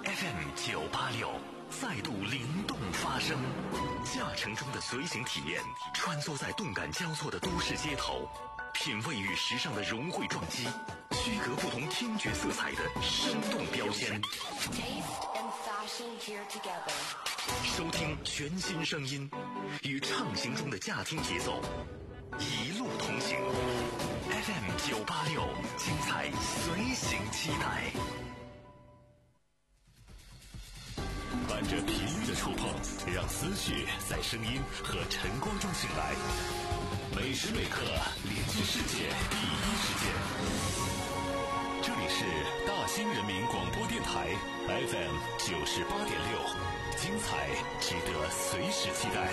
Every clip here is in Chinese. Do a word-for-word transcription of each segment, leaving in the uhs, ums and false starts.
F M 九八六再度灵动发声，驾乘中的随行体验，穿梭在动感交错的都市街头，品味与时尚的融汇撞击，区隔不同听觉色彩的生动标签。收听全新声音，与畅行中的驾听节奏，一路同行。F M 九八六，精彩随行期待。伴着频率的触碰，让思绪在声音和晨光中醒来。每时每刻连接世界第一时间。这里是大兴人民广播电台 F M 九十八点六，精彩值得随时期待。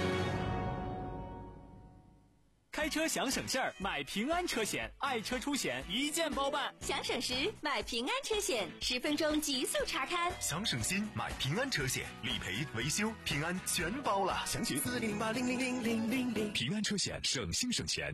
开车想省事儿，买平安车险，爱车出险一键包办。 想省时买平安车险，十分钟极速查看。 想省心买平安车险，理赔维修平安全包了。详情四零八零零零零零零。平安车险，省心省钱。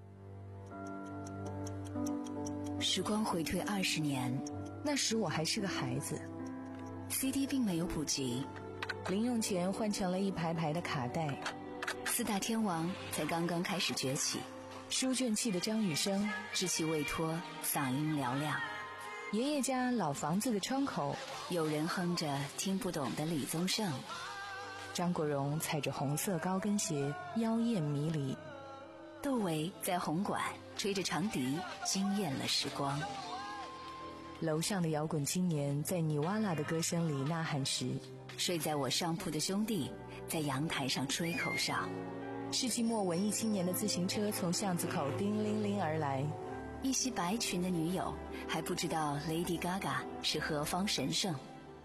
时光回退二十年，那时我还是个孩子 ，C D 并没有普及，零用钱换成了一排排的卡带。四大天王才刚刚开始崛起，书卷气的张雨生稚气未脱，嗓音嘹亮。爷爷家老房子的窗口，有人哼着听不懂的李宗盛。张国荣踩着红色高跟鞋，妖艳迷离。窦唯在红馆吹着长笛，惊艳了时光。楼上的摇滚青年在尼瓦拉的歌声里呐喊时，睡在我上铺的兄弟在阳台上吹口哨。世纪末文艺青年的自行车从巷子口叮铃铃而来，一袭白裙的女友还不知道 Lady Gaga 是何方神圣。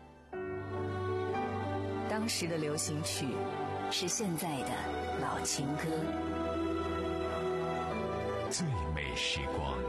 当时的流行曲是现在的老情歌。 最美时光。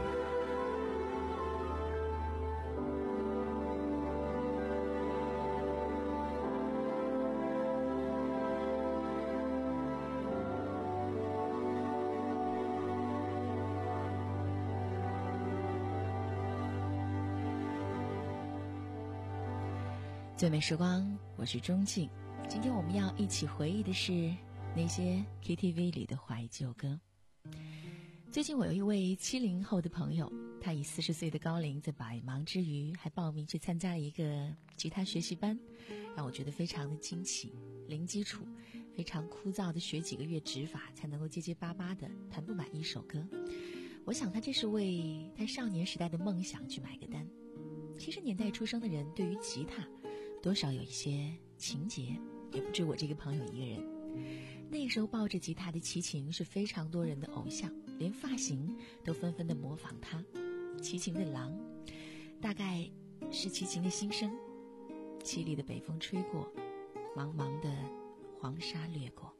最美时光，我是钟静。今天我们要一起回忆的是那些 K T V 里的怀旧歌。最近我有一位七零后的朋友，他以四十岁的高龄，在百忙之余还报名去参加了一个吉他学习班，让我觉得非常的惊奇。零基础，非常枯燥的学几个月指法，才能够结结巴巴的弹不满一首歌。我想他这是为他少年时代的梦想去买个单。七十年代出生的人对于吉他多少有一些情节，也不止我这个朋友一个人。那个时候抱着吉他的齐秦是非常多人的偶像，连发型都纷纷的模仿他。齐秦的狼，大概是齐秦的心声。凄厉的北风吹过，茫茫的黄沙掠过，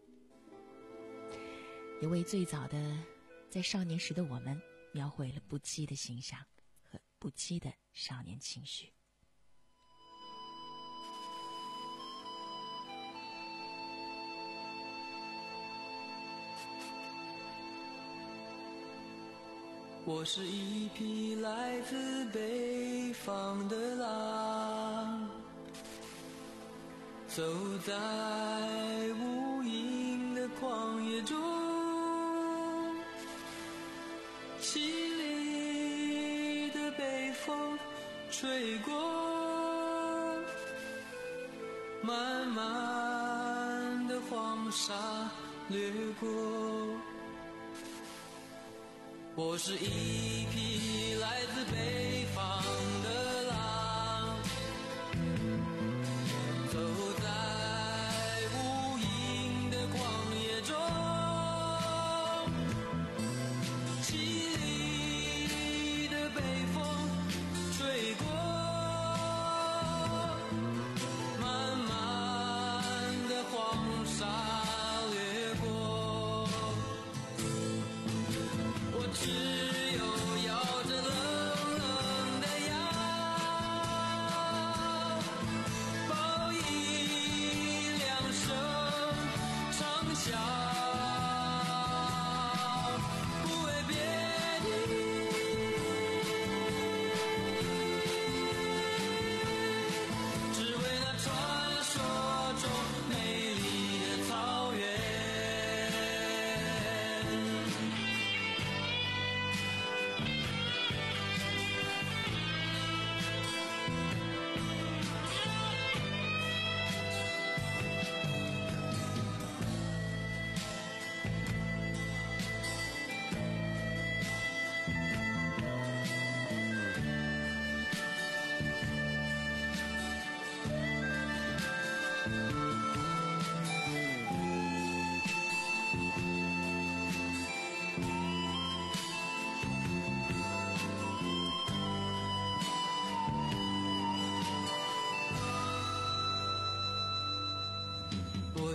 也为最早的在少年时的我们描绘了不羁的形象和不羁的少年情绪。 我是一匹来自北方的狼，走在无垠的旷野中，凄厉的北风吹过，漫漫的黄沙掠过。我是一匹来自北方的狼，走在无垠的旷野中，凄厉的北风吹过，漫漫的黄沙掠过。我只有摇着冷冷的摇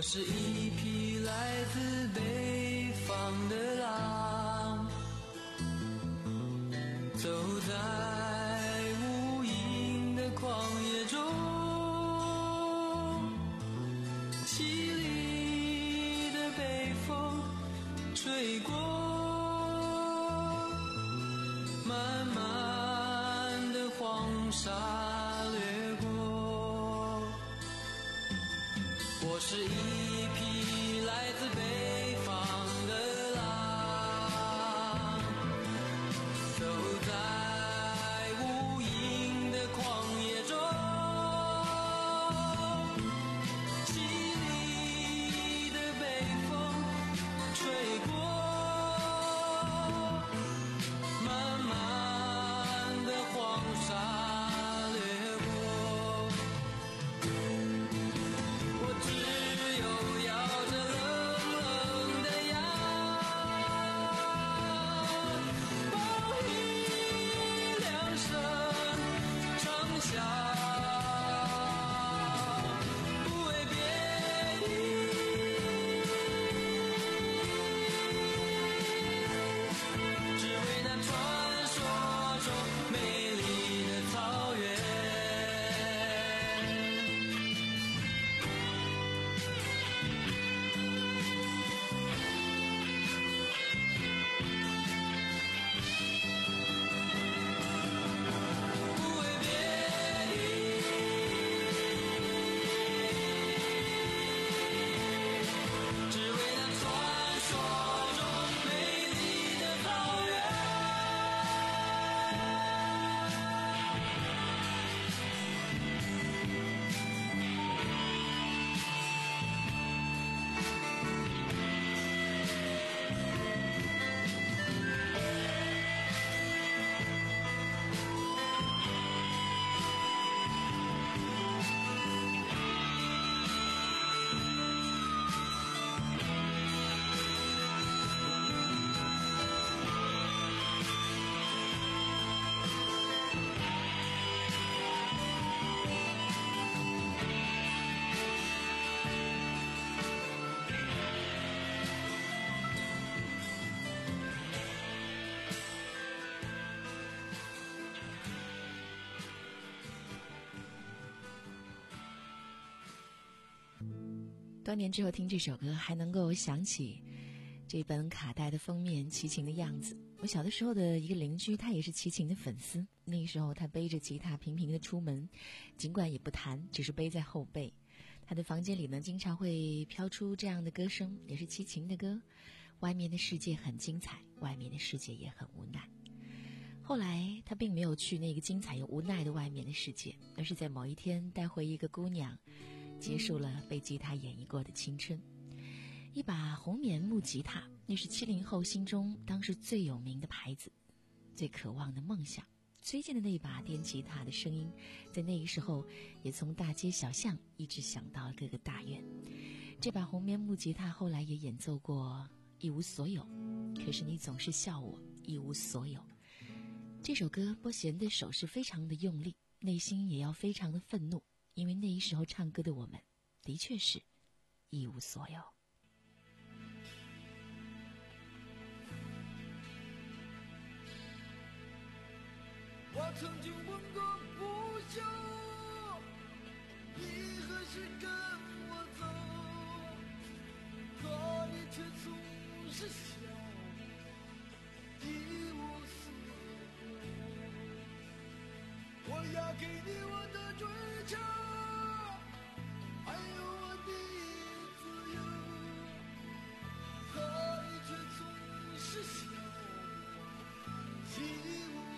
是一匹来自北方的狼，走在无垠的旷野中，凄厉的北风吹过，漫漫的黄沙掠过。我是一匹来自北方的狼，走在无垠的旷野中，凄厉的北风吹过，漫漫的黄沙掠过。我只有咬着冷冷的牙，报以两声长啸，不为别意，只为那传说中美丽的草原。不为别意，只为那传说中美丽的草原。 多年之后听这首歌，还能够想起这本卡带的封面齐秦的样子。我小的时候的一个邻居，他也是齐秦的粉丝。那个时候他背着吉他频频的出门，尽管也不弹，只是背在后背。他的房间里呢，经常会飘出这样的歌声，也是齐秦的歌。外面的世界很精彩，外面的世界也很无奈。后来他并没有去那个精彩又无奈的外面的世界，而是在某一天带回一个姑娘，结束了被吉他演绎过的青春。一把红棉木吉他，那是七零后心中当时最有名的牌子，最渴望的梦想。崔健的那把电吉他的声音，在那个时候也从大街小巷一直响到各个大院。这把红棉木吉他后来也演奏过一无所有，可是你总是笑我一无所有。这首歌拨弦的手是非常的用力，内心也要非常的愤怒，因为那一时候唱歌的我们的确是一无所有。 我曾经问过不休，你何时跟我走？可你却总是笑一无所有。我要给你我的追求，还有我的自由，可你却总是笑一无所有。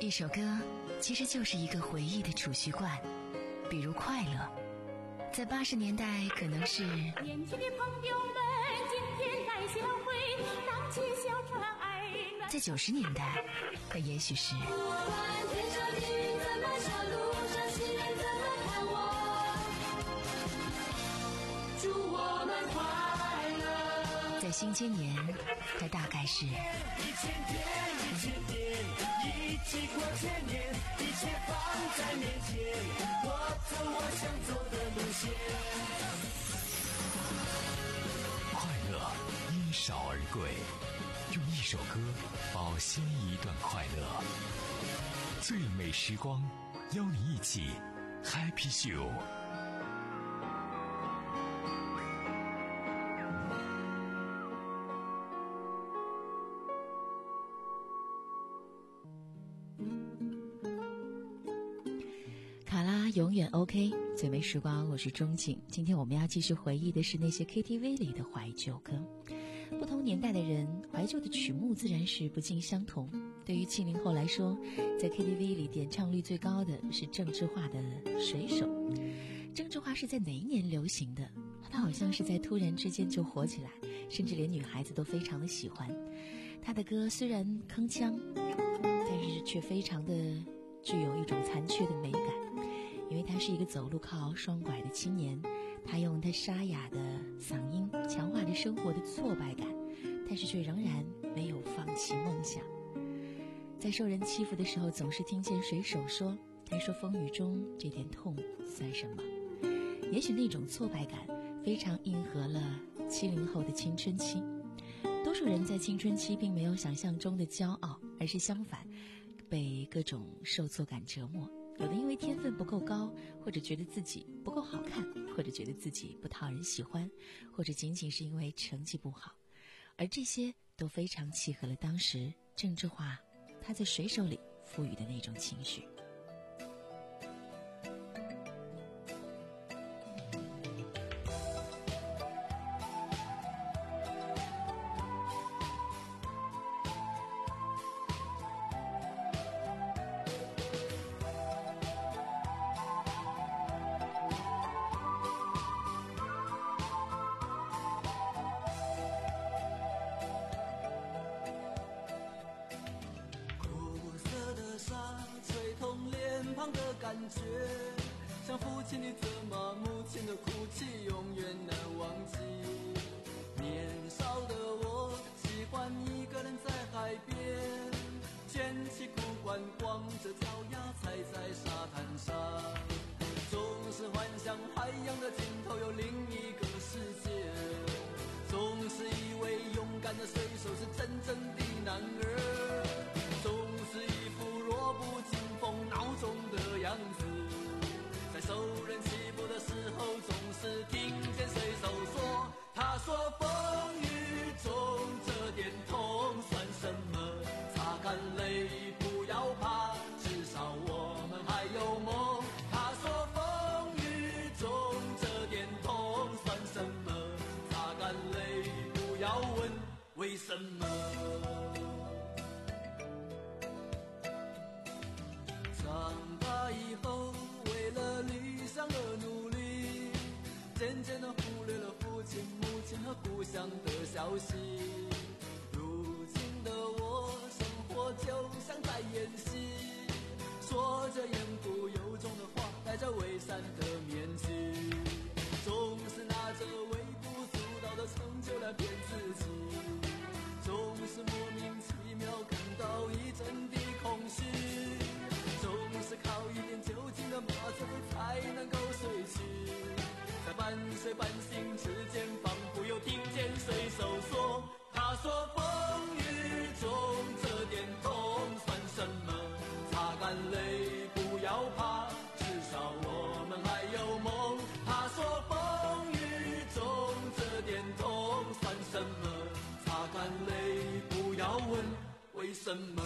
一首歌其实就是一个回忆的储蓄罐，比如快乐，在八十年代可能是年轻的朋友们，今天来相会，荡起小船爱暖。 在九十年代，可也许是我问天上的云怎么笑，路上行人怎么看我，祝我们快乐。 在新千年，它大概是一千天，一千年，一起过千年，一切放在面前，我走我想走的路线。 快乐因少而贵，用一首歌保鲜一段快乐。最美时光，邀你一起 Happy Show。 卡拉永远 OK， 最美时光，我是钟景。今天我们要继续回忆的是那些 K T V 里的怀旧歌。不同年代的人，怀旧的曲目自然是不尽相同。对于七零后来说，在 K T V 里点唱率最高的是郑智化的《水手》。郑智化是在哪一年流行的？他好像是在突然之间就火起来，甚至连女孩子都非常的喜欢。他的歌虽然铿锵，但是却非常的具有一种残缺的美感。因为他是一个走路靠双拐的青年，他用他沙哑的嗓音强化着生活的挫败感，但是却仍然没有放弃梦想。在受人欺负的时候，总是听见水手说，他说风雨中这点痛算什么。也许那种挫败感非常应和了七零后的青春期。多数人在青春期并没有想象中的骄傲，而是相反，被各种受挫感折磨。有的因为天分不够高，或者觉得自己不够好看，或者觉得自己不讨人喜欢，或者仅仅是因为成绩不好，而这些都非常契合了当时郑智化他在水手里赋予的那种情绪。 感觉像父亲的责骂，母亲的哭泣，永远难忘记。年少的我喜欢一个人在海边，捡起裤管，光着脚丫踩在沙滩上，总是幻想海洋的尽头有另一个世界，总是以为勇敢的水手是真正的男儿，总是一副弱不禁风孬种的样子，在受人欺负的时候总是听见水手说，他说风雨中这点痛算什么，擦干泪不要怕，至少我们还有梦。他说风雨中这点痛算什么，擦干泪不要问为什么。长大以后为了理想而努力，渐渐地忽略了父亲母亲和故乡的消息。如今的我生活就像在演戏，说着言不由衷的话，戴着伪善的面具，总是拿着微不足道的成就来骗自己，总是莫名其妙感到一阵的空虚，总是靠一点酒精的麻醉才能够睡去，在半睡半醒之间，仿佛又听见水手说，他说风雨中这点痛算什么，擦干泪不要怕，至少我们还有梦。他说风雨中这点痛算什么，擦干泪不要问为什么。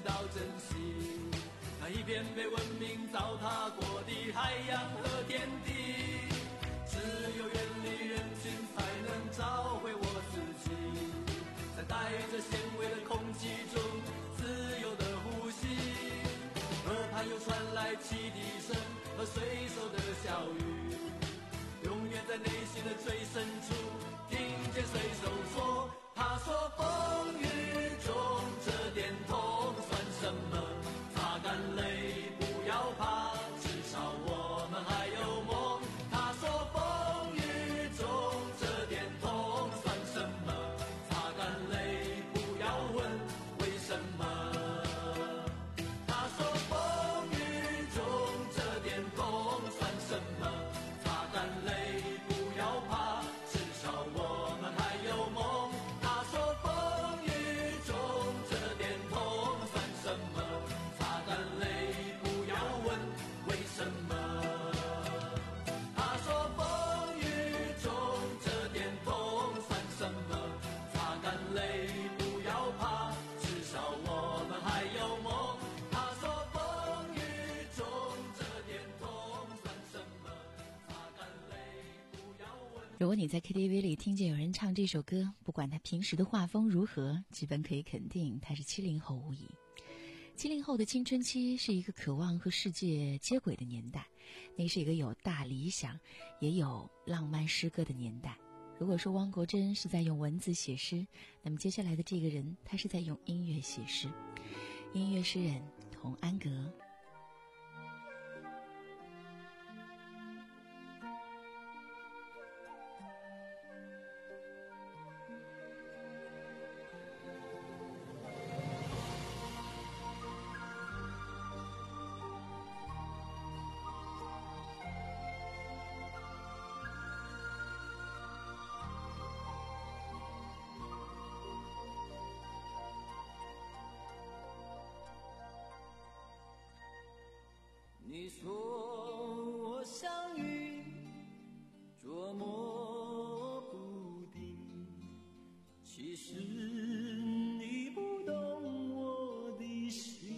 道珍惜。那一片被文明糟蹋过的海洋和天地，只有远离人群才能找回我自己，在带着咸味的空气中自由的呼吸。河畔又传来汽笛声和水手的笑语，永远在内心的最深处听见水手说，他说风雨中这点痛算什么，擦干泪不要怕，至少我们还有梦。他说风雨中这点痛算什么，擦干泪不要问为什么。他说风雨中这点痛算什么，擦干泪不要怕，至少我们还有梦。他说风雨中这点痛算什么，擦干泪不要问为什么。他说风雨中这点痛算什么，擦干泪不要怕，至少我们还有梦。他说风雨中这点痛算什么，擦干泪不要问。 如果你在 K T V 里听见有人唱这首歌，不管他平时的画风如何，基本可以肯定他是七零后无疑。七零后的青春期是一个渴望和世界接轨的年代，那是一个有大理想也有浪漫诗歌的年代。如果说汪国真是在用文字写诗，那么接下来的这个人他是在用音乐写诗。音乐诗人童安格。 你说我像云捉摸不定，其实你不懂我的心。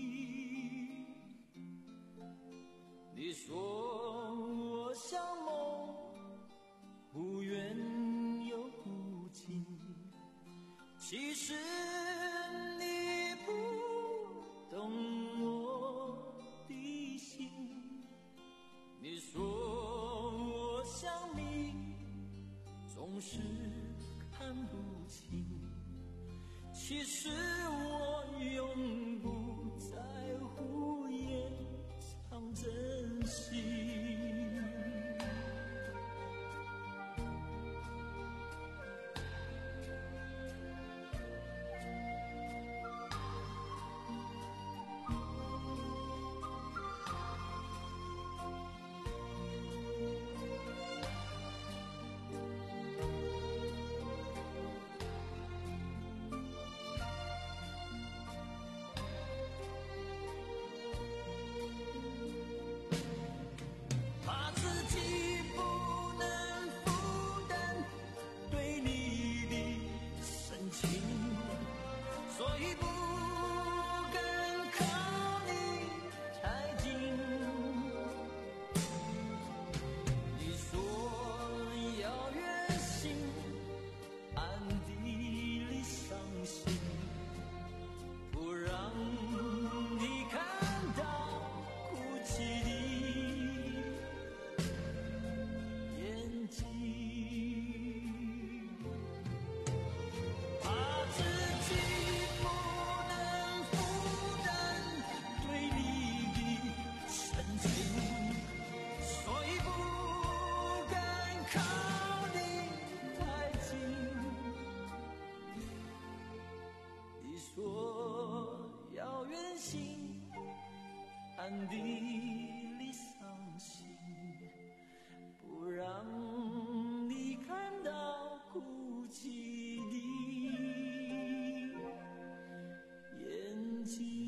你说我像梦，忽远又忽近，其实你不懂我的心。你说我像你，总是看不清，其实我永不在乎掩藏真心。怕自己不能负担对你的深情，所以不敢靠你太近。你说要远行，暗地里伤心，不让你看到哭泣的眼睛。怕自己不能负担对你的深情，所以不敢靠你太近。你说要远行，暗地里伤心，不让你看到哭泣的眼睛。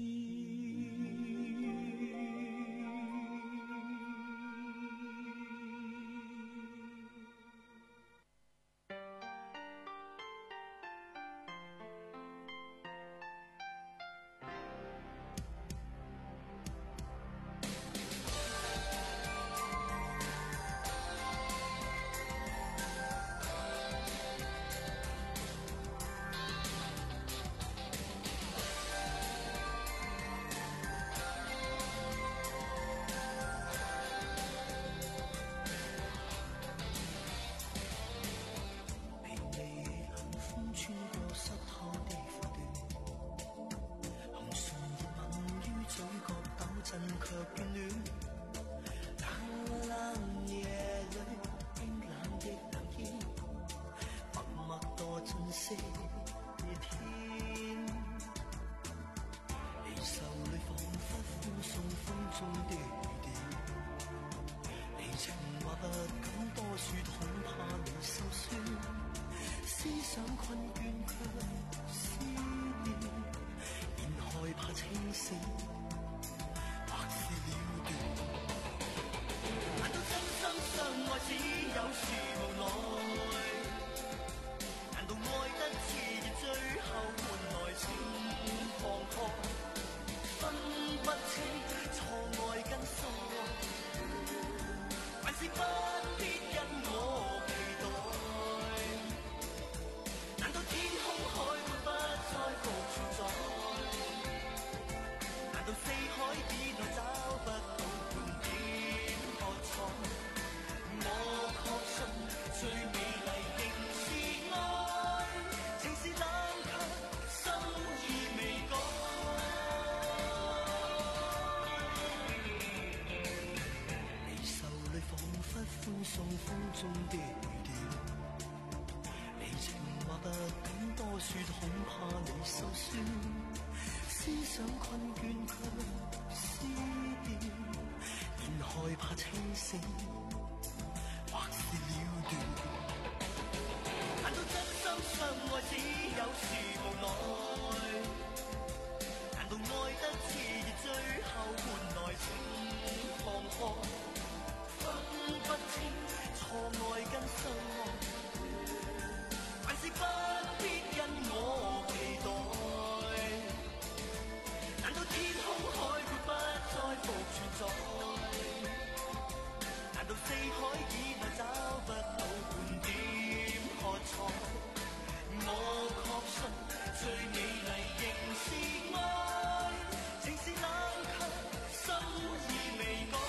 醒，或是了斷。難道真心相愛只有是無奈？難道愛得熾熱最後換來情放開？分不清錯愛跟心愛，還是不必因我期待？難道天空海闊不再復存在？難道四海以內找不到半點喝彩？我確信最美麗仍是愛，情是冷卻，心意未改。你手裏彷彿歡送風中的雨點，你情話不敢多說，恐怕你心酸。思想困倦卻思念，現害怕清醒，或是了斷。難道真心相愛只有是無奈？難道愛得熾熱最後換來情放開？分不清錯愛跟相愛，還是不必因我期待？難道天空海闊不再復存在？難道四海以內找不到半點喝彩？我確信最美麗仍是愛，情是冷卻，心意未改。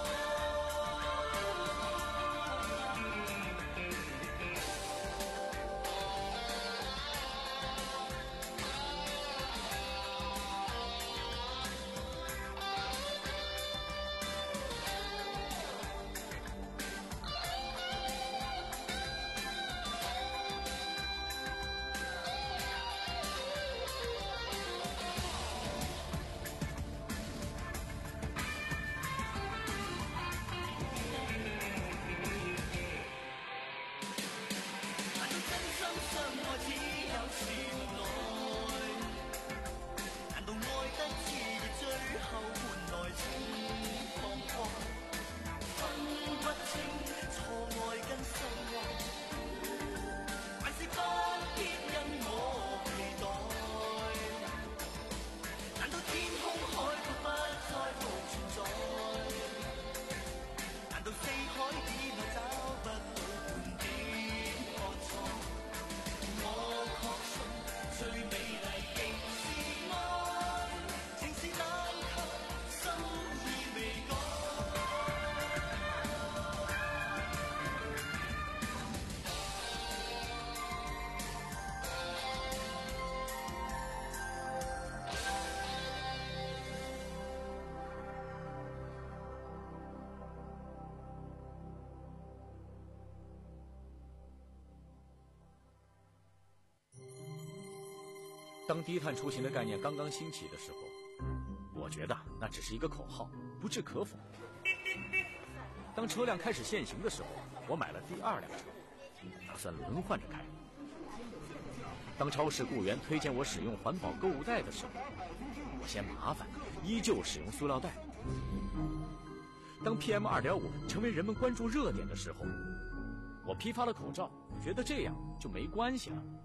当低碳出行的概念刚刚兴起的时候，我觉得那只是一个口号，不置可否。当车辆开始限行的时候，我买了第二辆车，打算轮换着开。当超市雇员推荐我使用环保购物袋的时候，我嫌麻烦，依旧使用塑料袋。当 P M 二点五 成为人们关注热点的时候，我批发了口罩，觉得这样就没关系了。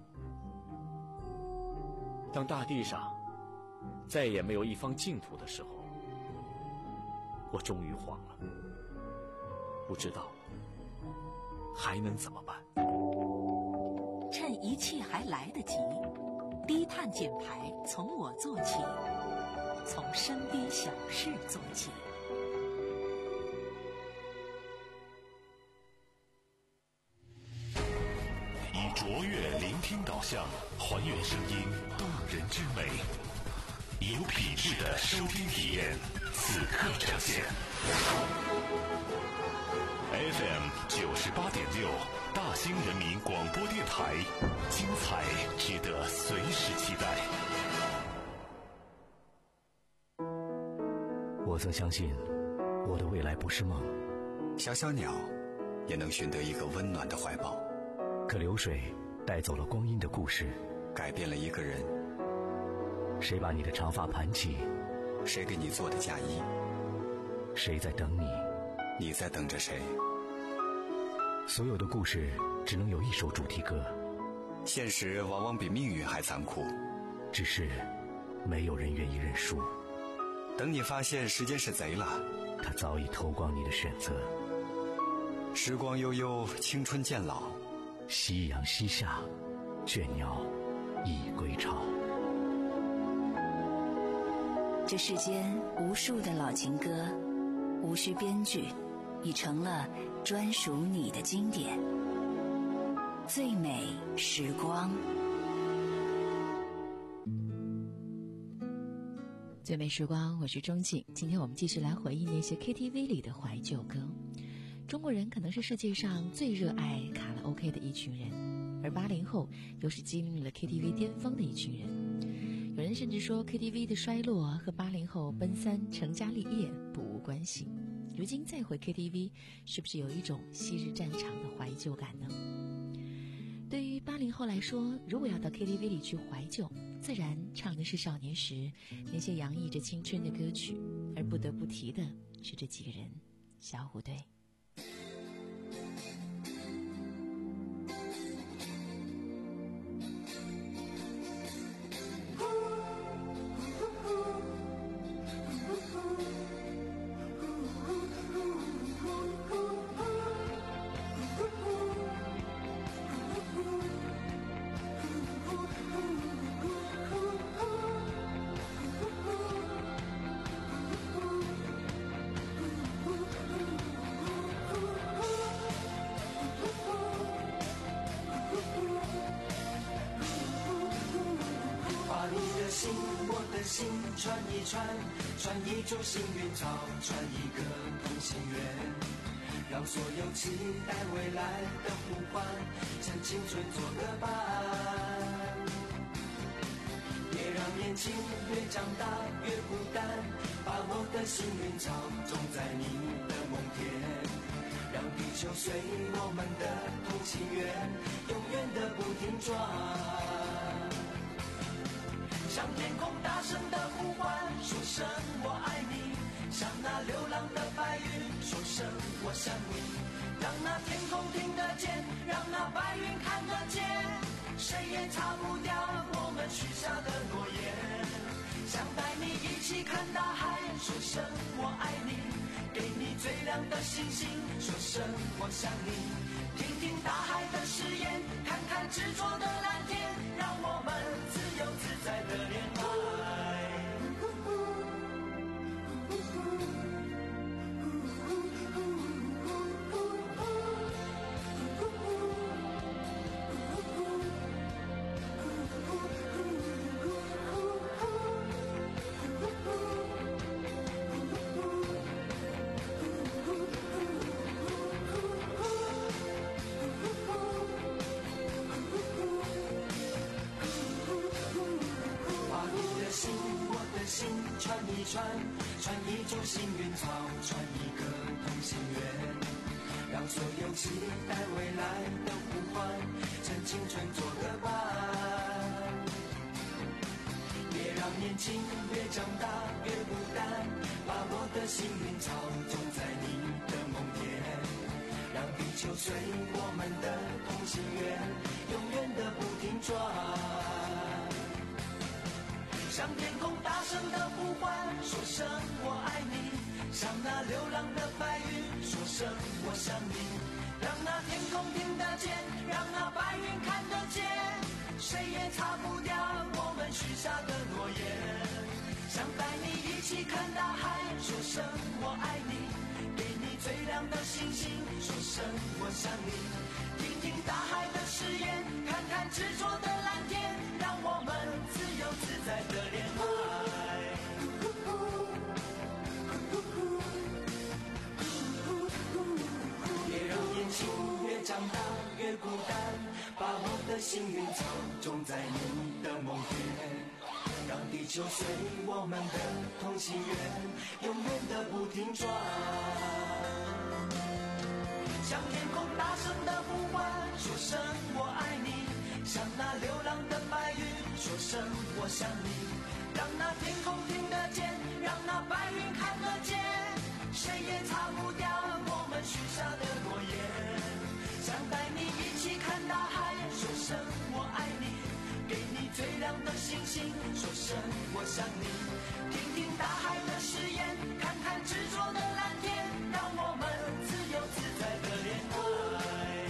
当大地上再也没有一方净土的时候，我终于慌了，不知道还能怎么办。 趁一切还来得及，低碳减排从我做起，从身边小事做起。 以卓越聆听导向，还原声音动人之美，有品质的收听体验，此刻呈现。F M 九十八点六，大兴人民广播电台，精彩值得随时期待。 我曾相信，我的未来不是梦。 小小鸟也能寻得一个温暖的怀抱。 可流水带走了光阴的故事， 改变了一个人。 谁把你的长发盘起， 谁给你做的嫁衣？ 谁在等你？ 你在等着谁？ 所有的故事只能有一首主题歌， 现实往往比命运还残酷， 只是没有人愿意认输。 等你发现时间是贼了， 他早已偷光你的选择。 时光悠悠，青春渐老， 夕阳西下，倦鸟已归巢。 这世间无数的老情歌，无需编剧，已成了专属你的经典。最美时光， 最美时光，我是钟静。今天我们继续来回忆那些 K T V 里的怀旧歌。中国人可能是世界上最热爱卡拉 OK 的一群人，而八零后又是经历了 K T V 巅峰的一群人。有人甚至说 K T V 的衰落和八零后奔三成家立业不无关系。如今再回 K T V， 是不是有一种昔日战场的怀旧感呢？对于八零后来说，如果要到 K T V 里去怀旧，自然唱的是少年时那些洋溢着青春的歌曲，而不得不提的是这几个人：小虎队。 心，我的心穿一穿，穿一株幸运草，穿一个同心圆，让所有期待未来的呼唤，趁青春做个伴。别让年轻越长大越孤单，把我的幸运草种在你的梦田，让地球随我们的同心圆，永远的不停转。向天空大声的呼唤，说声我爱你；向那流浪的白云说声我想你。让那天空听得见，让那白云看得见，谁也擦不掉我们许下的诺言。想带你一起看大海，说声我爱你；给你最亮的星星，说声我想你。听听大海的誓言，看看执着的蓝天，让我们自由自在的恋爱。穿一穿，穿一株幸运草，穿一个同心圆，让所有期待未来的呼唤，趁青春做个伴。别让年轻越长大越孤单，把我的幸运草种在你的梦田，让地球随我们的同心圆，永远的不停转。向天空大声的呼唤，说声我爱你；向那流浪的白云说声我想你。让那天空听得见，让那白云看得见，谁也擦不掉我们许下的诺言。想带你一起看大海，说声我爱你；给你最亮的星星，说声我想你。听听大海的誓言，看看执着的蓝天，让我们自由自在的恋爱。别让年轻越长大越孤单，把我的幸运草种在你的梦田，让地球随我们的同心圆，永远的不停转。向天空大声的呼唤，说声我爱你；向那流浪的白云说声我想你，让那天空听得见，让那白云看得见，谁也擦不掉我们许下的诺言。想带你一起看大海，说声我爱你，给你最亮的星星，说声我想你，听听大海的誓言，看看执着的蓝天，让我们自由自在的恋爱。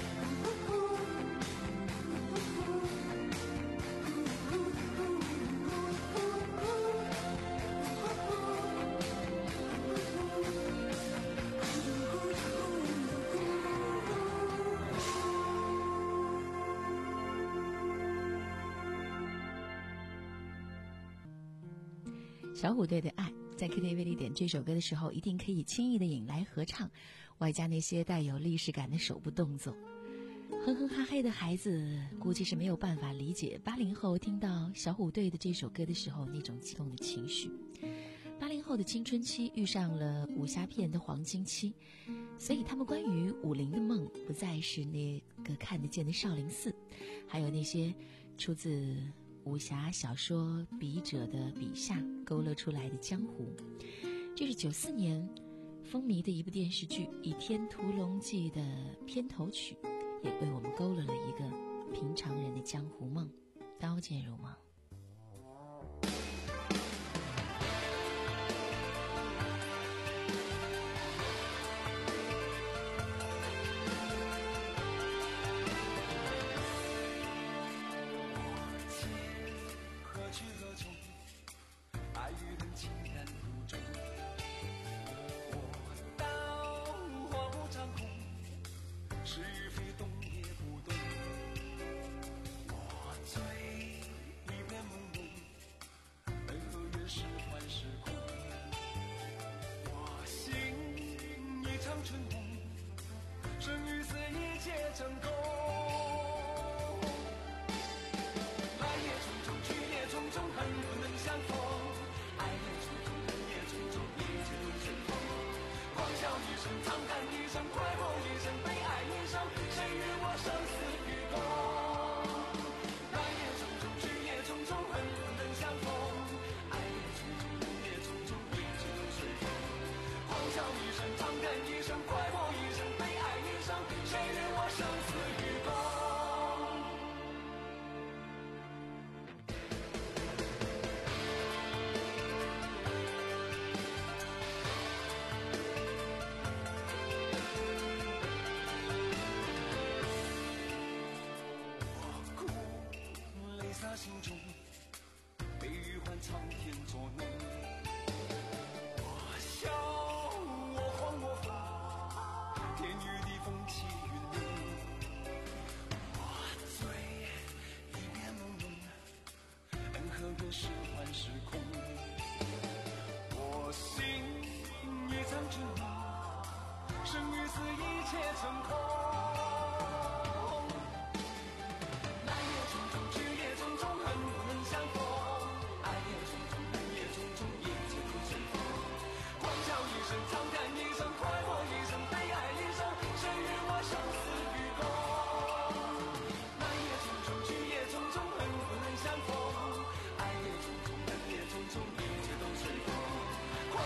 小虎队的爱，在 K T V 里点这首歌的时候，一定可以轻易的引来合唱，外加那些带有历史感的手部动作。哼哼哈嘿的孩子估计是没有办法理解八零后听到小虎队的这首歌的时候那种激动的情绪。八零后的青春期遇上了武侠片的黄金期，所以他们关于武林的梦不再是那个看得见的少林寺，还有那些出自武侠小说笔者的笔下勾勒出来的江湖。这是九四年风靡的一部电视剧《倚天屠龙记》的片头曲，也为我们勾勒了一个平常人的江湖梦，刀剑如梦。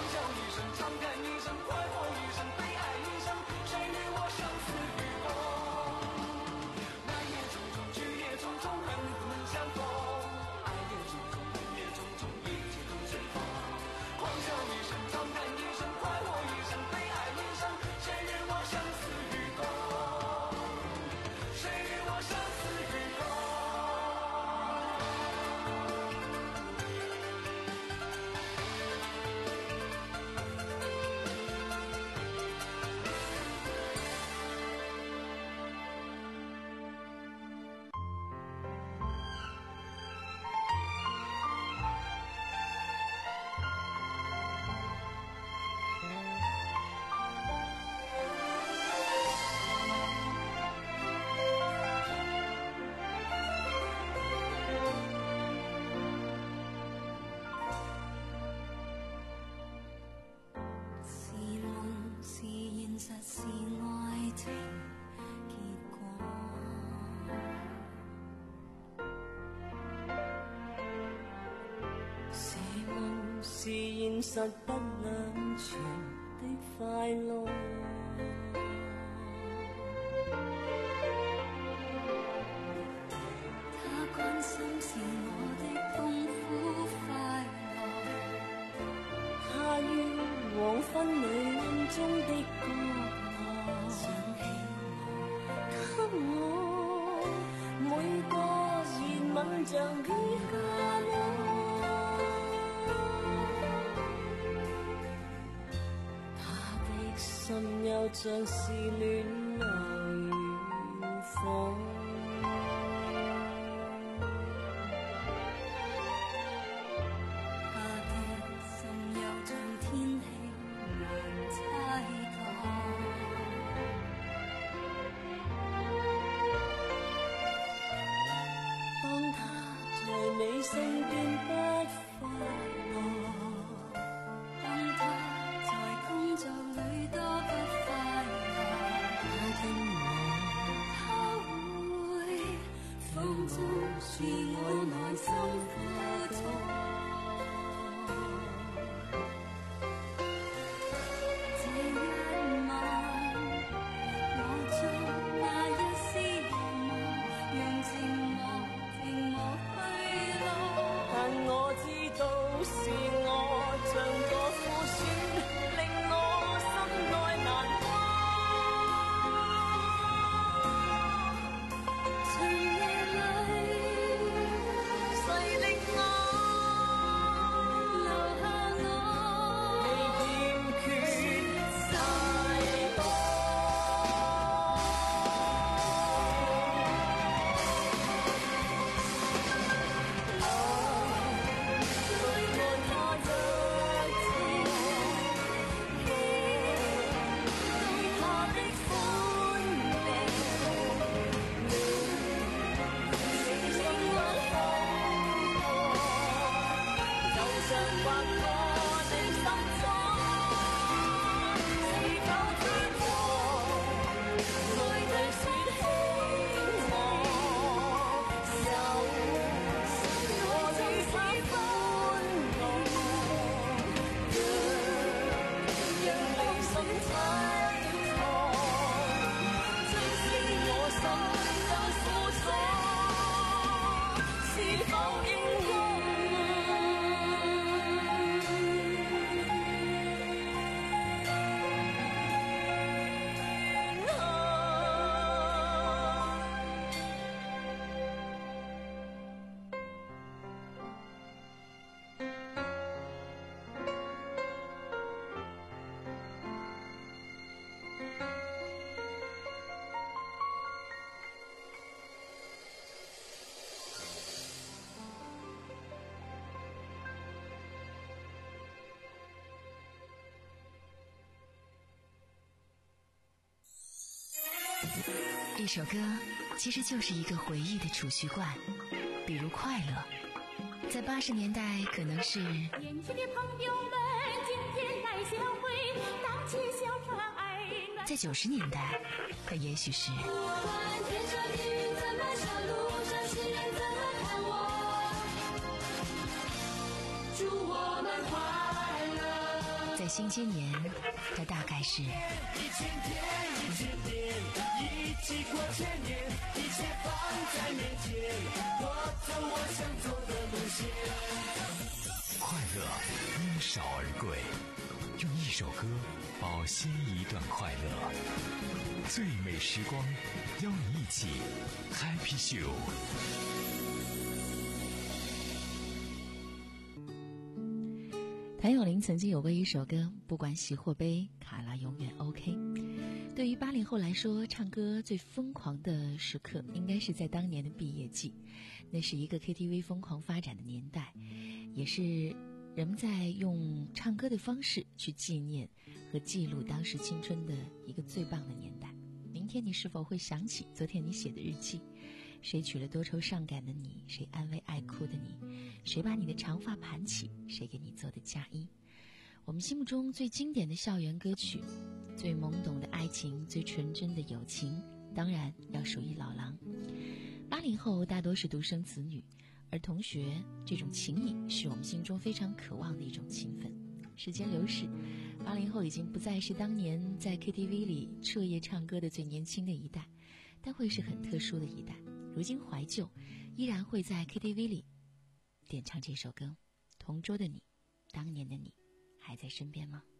长叹一声，快活一生，悲哀一生，谁与我生死与共？ 是現實不兩全的快樂。他關心是我的痛苦快樂，他於黃昏裏暗中的歌樂，想起我，給我每個熱吻像雨下落。心又像是戀愛遠方，他的心又像天氣難猜度。當他在你身邊不快樂，當他在工作裏多不快樂，他聽我，他會放縱是我內心苦楚。這一晚，我將那一絲夢，讓寂寞寂寞去落。但我知道是我像個苦選，令我心內難過。長夜裏細力我，留下我，未欠缺太多。 一首歌其实就是一个回忆的储蓄罐，比如快乐，在八十年代可能是年轻的朋友们今天来相会，荡起小船爱暖。 在九十年代它也许是不管天上的云怎么笑，路上行人怎么看我，祝我们快乐。 在新千年它大概是一千天一千年，一起过千年，一切放在面前，我走我想走的路线。 快乐因少而贵，用一首歌保鲜一段快乐。最美时光，邀你一起 Happy Show。 谭咏麟曾经有过一首歌，不管喜或悲，卡拉永远 OK。对于八零后来说，唱歌最疯狂的时刻应该是在当年的毕业季，那是一个 K T V 疯狂发展的年代，也是人们在用唱歌的方式去纪念和记录当时青春的一个最棒的年代。明天你是否会想起昨天你写的日记？谁娶了多愁善感的你？谁安慰爱哭的你？谁把你的长发盘起？谁给你做的嫁衣？我们心目中最经典的校园歌曲，最懵懂的爱情，最纯真的友情，当然要数一老狼。八零后大多是独生子女， 而同学这种情谊是我们心中非常渴望的一种情分。时间流逝，八零后已经不再是当年在 K T V 里彻夜唱歌的最年轻的一代，但会是很特殊的一代。如今怀旧，依然会在 K T V 里点唱这首歌《同桌的你》，当年的你还在身边吗？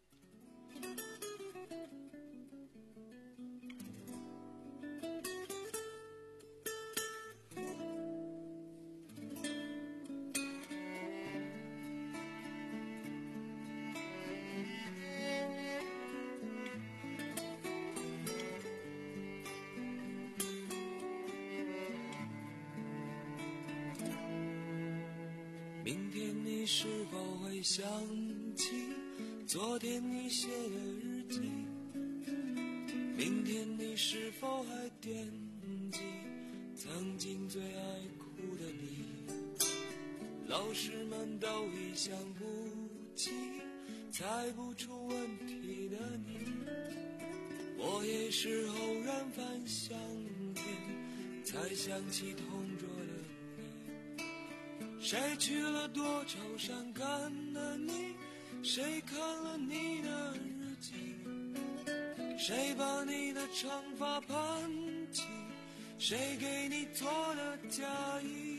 明天你是否会想起昨天你写的日记？明天你是否还惦记曾经最爱哭的你？老师们都已想不起猜不出问题的你，我也是偶然翻相片才想起同桌的你。谁去了多愁善感的你？谁看了你的日记？谁把你的长发盘起？谁给你做的嫁衣？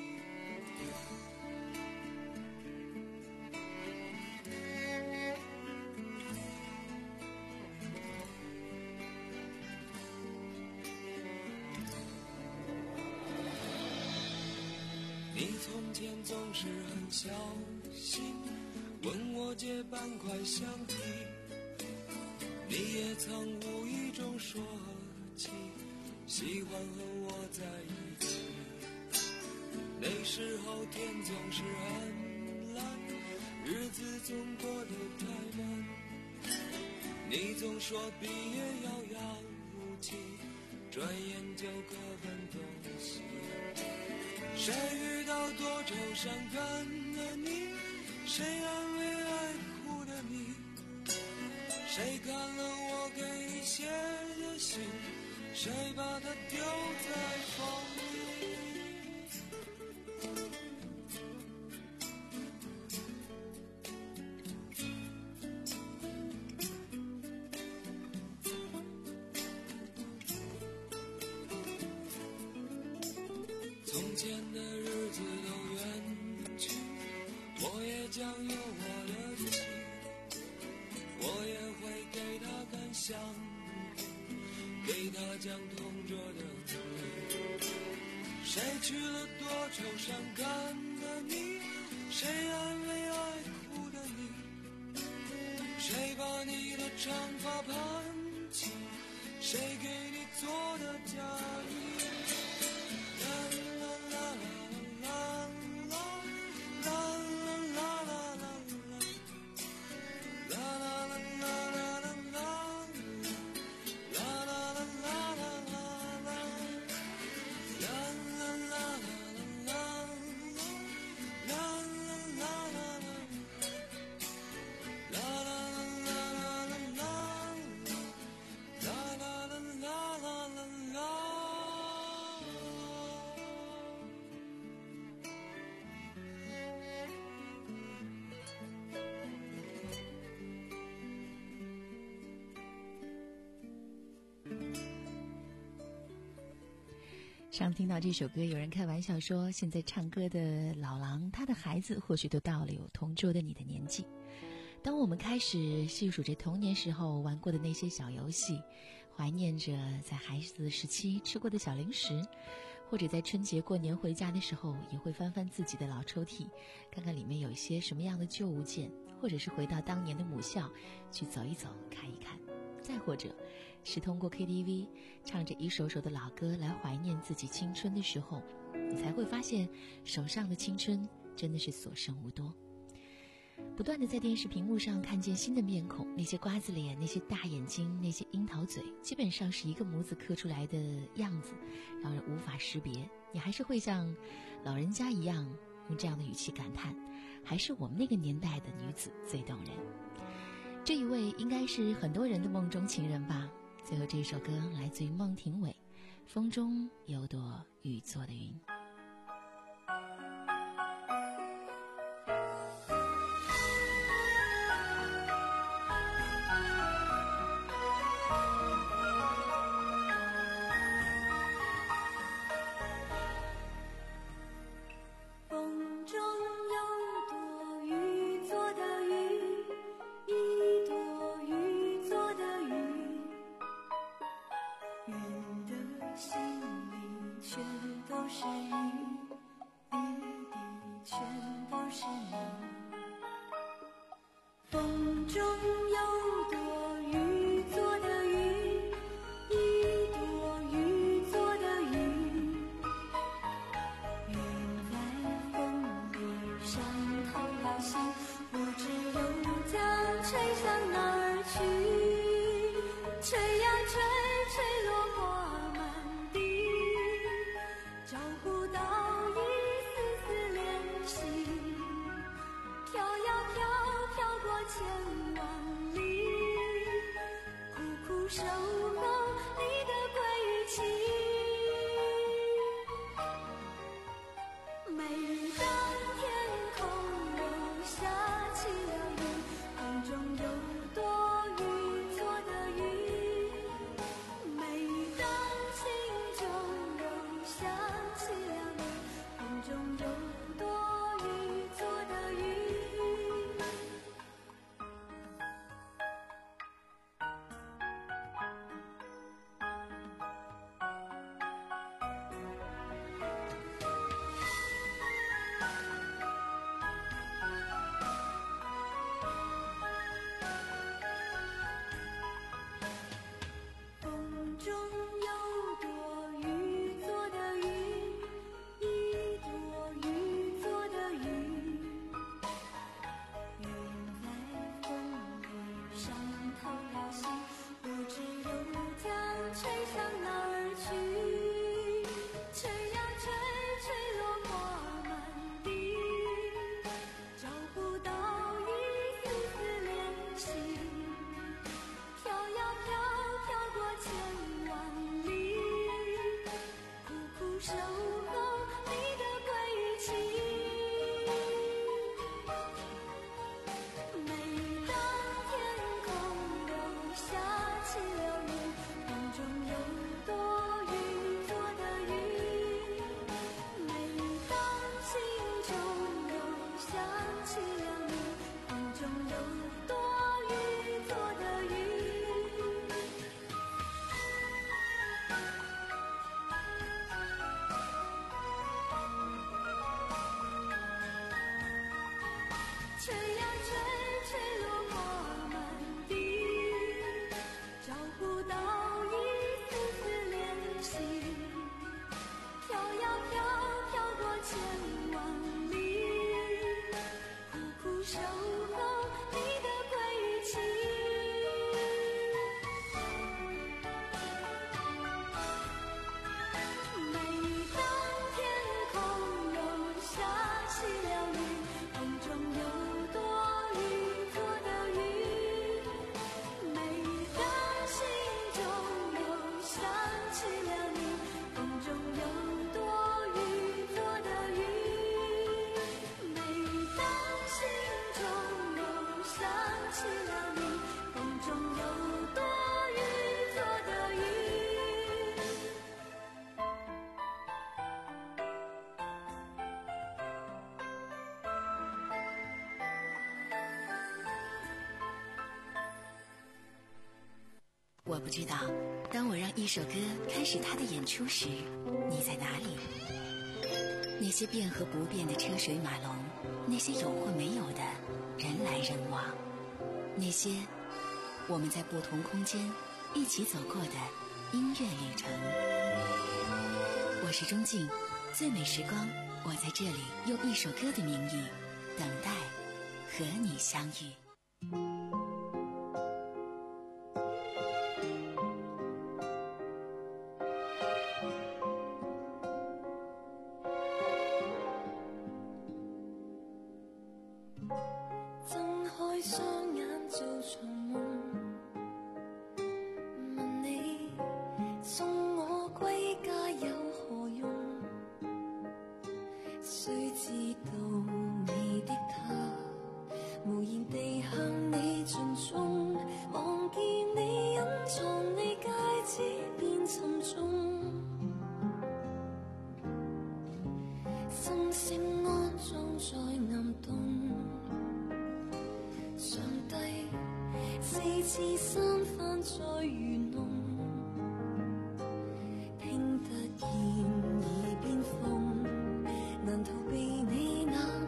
你从前总是很小心问我借半块橡皮，你也曾无意中说起喜欢和我在一起。那时候天总是很蓝，日子总过得太慢，你总说毕业遥遥无期，转眼就各奔东西。谁遇到多愁善感的你？谁安慰爱哭的你？谁看了我给你写的信？谁把它丢在风里？从前的日子都远去，我也将有我的妻，我也会给她看相片，给她讲同桌的你。谁去了多愁善感的你？谁安慰爱哭的你？谁把你的长发盘起？谁给你做的嫁衣？ 上听到这首歌，有人开玩笑说，现在唱歌的老狼，他的孩子或许都到了有同桌的你的年纪。当我们开始细数着童年时候玩过的那些小游戏，怀念着在孩子时期吃过的小零食，或者在春节过年回家的时候，也会翻翻自己的老抽屉，看看里面有一些什么样的旧物件，或者是回到当年的母校去走一走看一看，再或者是通过 K T V 唱着一首首的老歌来怀念自己青春的时候，你才会发现手上的青春真的是所剩无多。不断的在电视屏幕上看见新的面孔，那些瓜子脸，那些大眼睛，那些樱桃嘴，基本上是一个模子刻出来的样子，让人无法识别。你还是会像老人家一样用这样的语气感叹，还是我们那个年代的女子最动人。这一位应该是很多人的梦中情人吧。最后这首歌来自于孟庭苇，风中有朵雨做的云。 全都是你。风中有朵雨做的云，一朵雨做的云，云在风里上透了心，不知又将吹向哪儿去，吹呀吹，吹落花满地，找不到一丝丝联系，飘呀飘，飘过千万里，苦苦守候你的归期。每当天空又下起了雨，空中有朵雨做的云，每当心中又想起了你，空中有朵雨做的云。风中有朵雨做的云，一朵雨做的云，云在风里上透了心，不知又将吹向哪儿去，吹呀吹，吹落花满地，找不到一丝丝联系，飘呀飘，飘过千万里，苦苦守候你的归期。每当天空又下起了雨，空中有朵雨做的云，每当心中又想起了你，空中有朵雨做的云。吹呀吹，吹落花满地，找不到一丝丝联系，飘呀飘，飘过千万里，苦苦守候你的归期。每当天空又下起了雨，空中有朵雨做的云，每当心中又想起了你，空中有朵雨做的云，每当心中又想起了你，空中有朵雨做的云。 我不知道，当我让一首歌开始它的演出时，你在哪里？那些变和不变的车水马龙，那些有或没有的人来人往，那些我们在不同空间一起走过的音乐旅程。我是钟静，最美时光，我在这里用一首歌的名义等待和你相遇。 睜開雙眼做場夢，問你送我歸家有何用？誰知道你的他無言地向你盡忠，望見你隱藏你戒指變沉重，心聲安裝在暗洞。上帝四次三番再愚弄，聽得見耳邊風，難逃避你那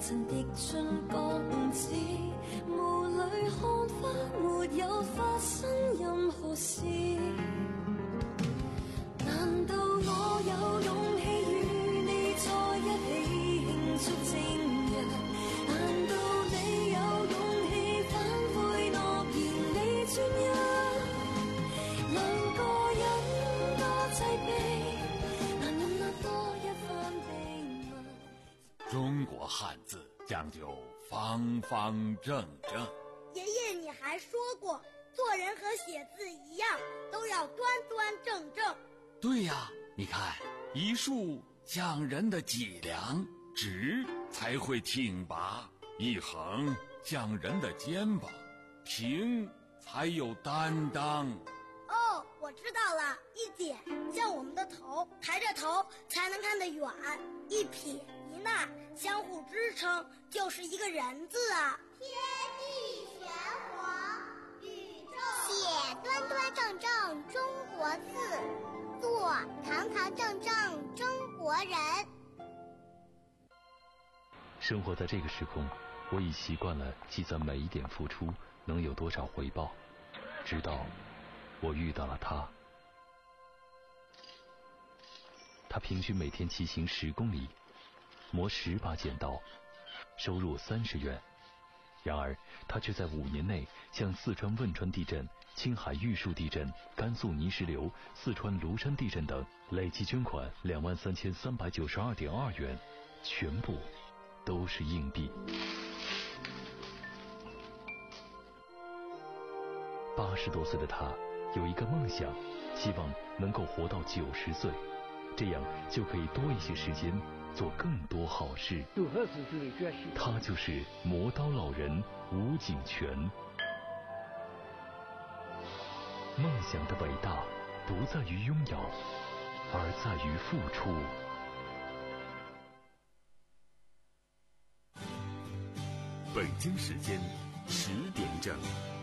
曾跌進鋼子，霧裏看花，沒有發生任何事。難道我有勇氣與你在一起慶祝正日？難道你有勇氣反悔諾言你專一？兩個人多擠迫，難任那多一番秘密。 中國漢字講究方方正正。 爺爺，你還說過，做人和寫字一樣，都要端端正正。 對呀，你看，一豎講人的脊梁，直才會挺拔；一橫講人的肩膀，平才有擔當。 哦，我知道了，一剪像我們的頭，抬着頭才能看得遠；一撇一捺相互支撐，就是一個人字啊。 天地玄黃，宇宙寫端端正正中國字，做堂堂正正中國人。 生活在這個時空，我已習慣了計算每一點付出能有多少回報，直到我遇到了他。他平均每天騎行十公里，磨十把剪刀，收入三十元。然而他却在五年内向四川汶川地震、青海玉树地震、甘肃泥石流、四川庐山地震等累计捐款两万三千三百九十二点二元，全部都是硬币。八十多岁的他有一个梦想，希望能够活到九十岁，这样就可以多一些时间做更多好事。他就是磨刀老人吴景全。梦想的伟大不在于拥有，而在于付出。 北京时间十点整。